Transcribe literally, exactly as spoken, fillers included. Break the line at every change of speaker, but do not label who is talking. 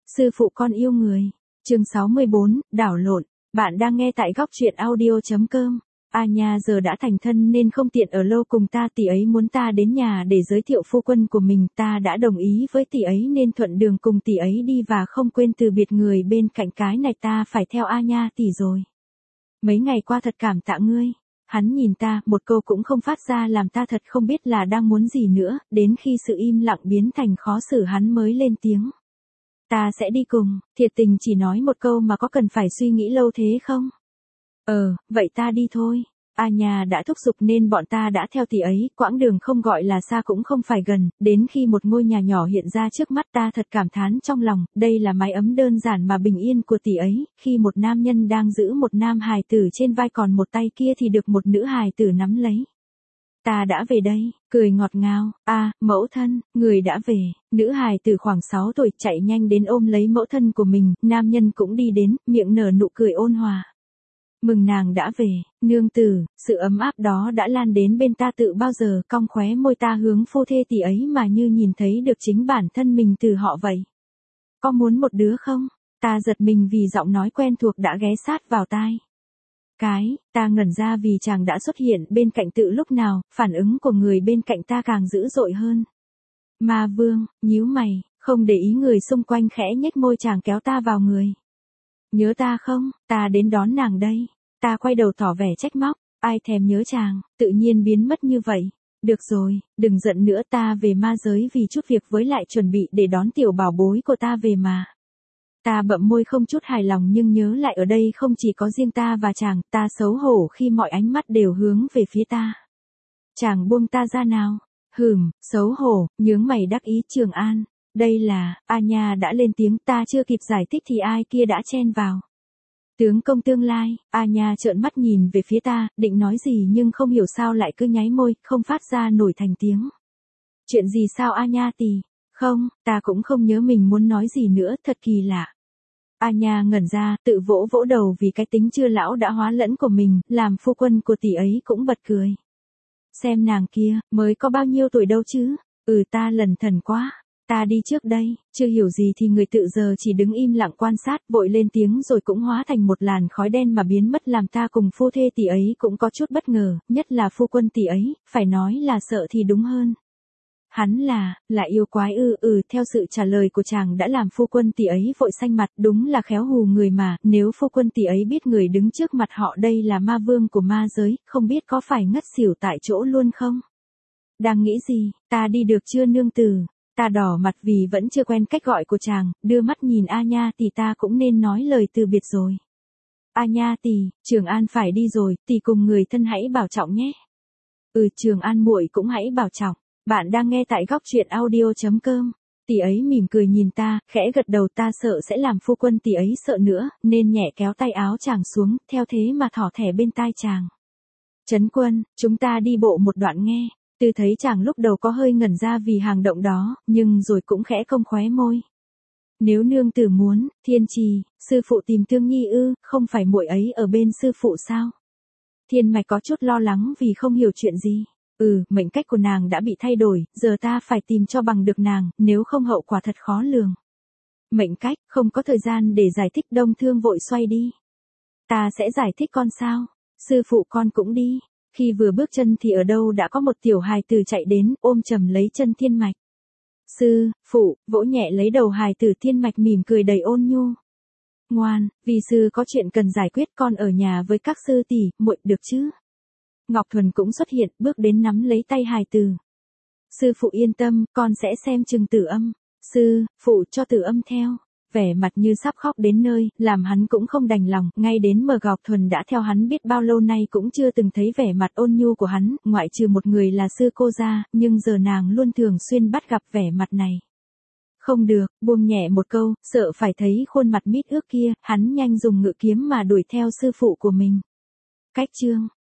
Sư phụ con yêu người. Chương sáu mươi bốn, đảo lộn. Bạn đang nghe tại góc truyện audio.com. A Nha giờ đã thành thân nên không tiện ở lâu cùng ta, tỷ ấy muốn ta đến nhà để giới thiệu phu quân của mình, ta đã đồng ý với tỷ ấy nên thuận đường cùng tỷ ấy đi và không quên từ biệt người bên cạnh, cái này ta phải theo A Nha tỷ rồi. Mấy ngày qua thật cảm tạ ngươi. Hắn nhìn ta, một câu cũng không phát ra làm ta thật không biết là đang muốn gì nữa, đến khi sự im lặng biến thành khó xử hắn mới lên tiếng. Ta sẽ đi cùng, thiệt tình chỉ nói một câu mà có cần phải suy nghĩ lâu thế không? Ờ, vậy ta đi thôi. A Nha đã thúc giục nên bọn ta đã theo tỷ ấy, quãng đường không gọi là xa cũng không phải gần, đến khi một ngôi nhà nhỏ hiện ra trước mắt ta thật cảm thán trong lòng, đây là mái ấm đơn giản mà bình yên của tỷ ấy, khi một nam nhân đang giữ một nam hài tử trên vai còn một tay kia thì được một nữ hài tử nắm lấy. Ta đã về đây, cười ngọt ngào, a, à, mẫu thân, người đã về, nữ hài tử khoảng sáu tuổi chạy nhanh đến ôm lấy mẫu thân của mình, nam nhân cũng đi đến, miệng nở nụ cười ôn hòa. Mừng nàng đã về, nương tử, sự ấm áp đó đã lan đến bên ta tự bao giờ, cong khóe môi ta hướng phu thê tỷ ấy mà như nhìn thấy được chính bản thân mình từ họ vậy. Có muốn một đứa không? Ta giật mình vì giọng nói quen thuộc đã ghé sát vào tai. Cái, ta ngẩn ra vì chàng đã xuất hiện bên cạnh tự lúc nào, phản ứng của người bên cạnh ta càng dữ dội hơn. Ma Vương, nhíu mày, không để ý người xung quanh khẽ nhếch môi, chàng kéo ta vào người. Nhớ ta không, ta đến đón nàng đây. Ta quay đầu tỏ vẻ trách móc, ai thèm nhớ chàng, tự nhiên biến mất như vậy. Được rồi, đừng giận nữa, ta về ma giới vì chút việc với lại chuẩn bị để đón tiểu bảo bối của ta về mà. Ta bậm môi không chút hài lòng nhưng nhớ lại ở đây không chỉ có riêng ta và chàng, ta xấu hổ khi mọi ánh mắt đều hướng về phía ta. Chàng buông ta ra nào. Hừm, xấu hổ, nhướng mày đắc ý. Trường An, đây là, A Nha đã lên tiếng, ta chưa kịp giải thích thì ai kia đã chen vào. Tướng công tương lai. A Nha trợn mắt nhìn về phía ta, định nói gì nhưng không hiểu sao lại cứ nháy môi, không phát ra nổi thành tiếng. Chuyện gì sao A Nha tỷ? Không, ta cũng không nhớ mình muốn nói gì nữa, thật kỳ lạ. A Nha ngẩn ra, tự vỗ vỗ đầu vì cái tính chưa lão đã hóa lẫn của mình, làm phu quân của tỷ ấy cũng bật cười. Xem nàng kia, mới có bao nhiêu tuổi đâu chứ? Ừ, ta lẩn thẩn quá. Ta đi trước đây, chưa hiểu gì thì người tự giờ chỉ đứng im lặng quan sát, vội lên tiếng rồi cũng hóa thành một làn khói đen mà biến mất, làm ta cùng phu thê tỷ ấy cũng có chút bất ngờ, nhất là phu quân tỷ ấy, phải nói là sợ thì đúng hơn. Hắn là, là yêu quái ư? Ừ, theo sự trả lời của chàng đã làm phu quân tỷ ấy vội xanh mặt, đúng là khéo hù người mà, nếu phu quân tỷ ấy biết người đứng trước mặt họ đây là ma vương của ma giới, không biết có phải ngất xỉu tại chỗ luôn không? Đang nghĩ gì, ta đi được chưa nương tử? Ta đỏ mặt vì vẫn chưa quen cách gọi của chàng, đưa mắt nhìn A Nha tỷ, ta cũng nên nói lời từ biệt rồi. A Nha tỷ, Trường An phải đi rồi, tỷ cùng người thân hãy bảo trọng nhé. Ừ, Trường An muội cũng hãy bảo trọng. Bạn đang nghe tại góc truyện audio.com. Tỷ ấy mỉm cười nhìn ta, khẽ gật đầu, ta sợ sẽ làm phu quân tỷ ấy sợ nữa, nên nhẹ kéo tay áo chàng xuống, theo thế mà thỏ thẻ bên tai chàng. Trấn Quân, chúng ta đi bộ một đoạn nghe. Từ thấy chàng lúc đầu có hơi ngẩn ra vì hành động đó, nhưng rồi cũng khẽ cong khóe môi. Nếu nương tử muốn, Thiên Trì, sư phụ tìm Tương Nhi ư? Không phải muội ấy ở bên sư phụ sao? Thiên Mạch có chút lo lắng vì không hiểu chuyện gì. Ừ, mệnh cách của nàng đã bị thay đổi, giờ ta phải tìm cho bằng được nàng, nếu không hậu quả thật khó lường. Mệnh cách, không có thời gian để giải thích. Đông Thương vội xoay đi. Ta sẽ giải thích con sao? Sư phụ con cũng đi. Khi vừa bước chân thì ở đâu đã có một tiểu hài tử chạy đến, ôm chầm lấy chân Thiên Mạch. Sư, phụ, vỗ nhẹ lấy đầu hài tử. Thiên Mạch mỉm cười đầy ôn nhu. Ngoan, vì sư có chuyện cần giải quyết, con ở nhà với các sư tỷ, muội được chứ? Ngọc Thuần cũng xuất hiện, bước đến nắm lấy tay hài tử. Sư phụ yên tâm, con sẽ xem chừng Tử Âm. Sư, phụ cho Tử Âm theo. Vẻ mặt như sắp khóc đến nơi, làm hắn cũng không đành lòng, ngay đến mờ Ngọc Thuần đã theo hắn biết bao lâu nay cũng chưa từng thấy vẻ mặt ôn nhu của hắn, ngoại trừ một người là sư cô ra, nhưng giờ nàng luôn thường xuyên bắt gặp vẻ mặt này. Không được, buông nhẹ một câu, sợ phải thấy khuôn mặt mít ướt kia, hắn nhanh dùng ngự kiếm mà đuổi theo sư phụ của mình. Cách chương